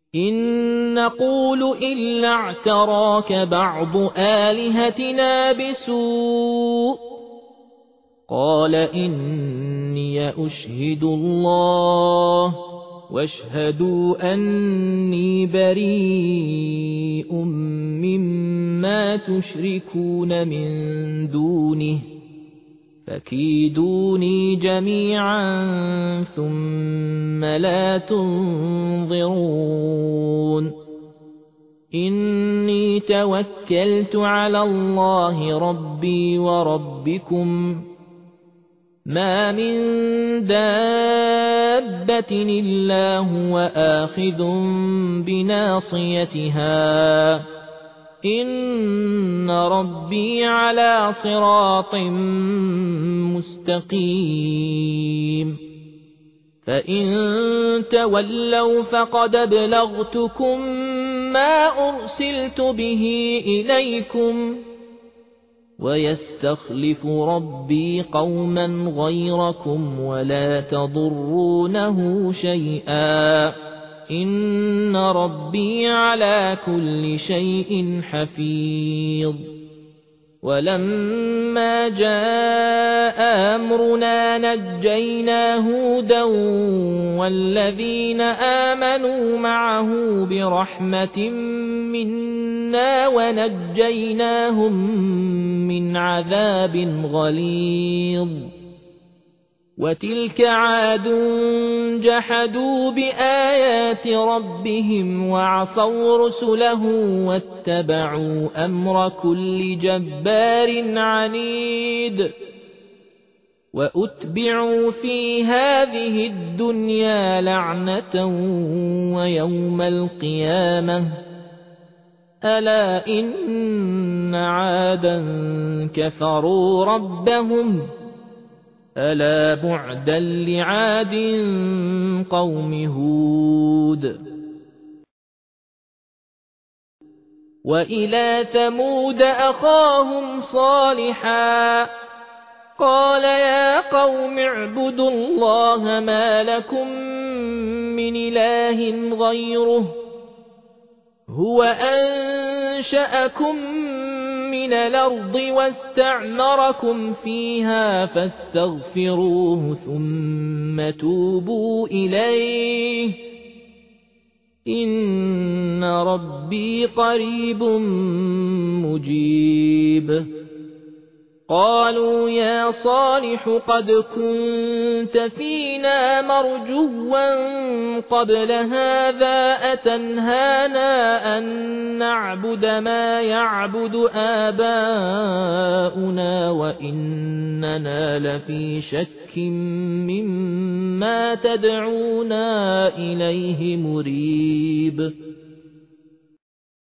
إن نقول إلا اعتراك بعض آلهتنا بسوء قال إني أشهد الله واشهدوا أني بريء مما تشركون من دونه فكيدوني جميعا ثم لا تنظرون إني توكلت على الله ربي وربكم ما من دابة إلا هو آخذ بناصيتها إن ربي على صراط مستقيم فإن تولوا فقد أبلغتكم ما أرسلت به إليكم ويستخلف ربي قوما غيركم ولا تضرونه شيئا إن ربي على كل شيء حفيظ ولما جاء أمرنا نجينا هودا والذين آمنوا معه برحمة منا ونجيناهم من عذاب غليظ وتلك عاد جحدوا بآيات ربهم وعصوا رسله واتبعوا أمر كل جبار عنيد وأتبعوا في هذه الدنيا لعنة ويوم القيامة ألا إن عادا كفروا ربهم ألا بعدا لعاد قوم هود وإلى ثمود أخاهم صالحا قال يا قوم اعبدوا الله ما لكم من إله غيره هو أنشأكم من الأرض واستعمركم فيها فاستغفروه ثم توبوا إليه إن ربي قريب مجيب قالوا يا صالح قد كنت فينا مرجوا قبل هذا أتنهانا أن نعبد ما يعبد آباؤنا وإننا لفي شك مما تدعونا إليه مريب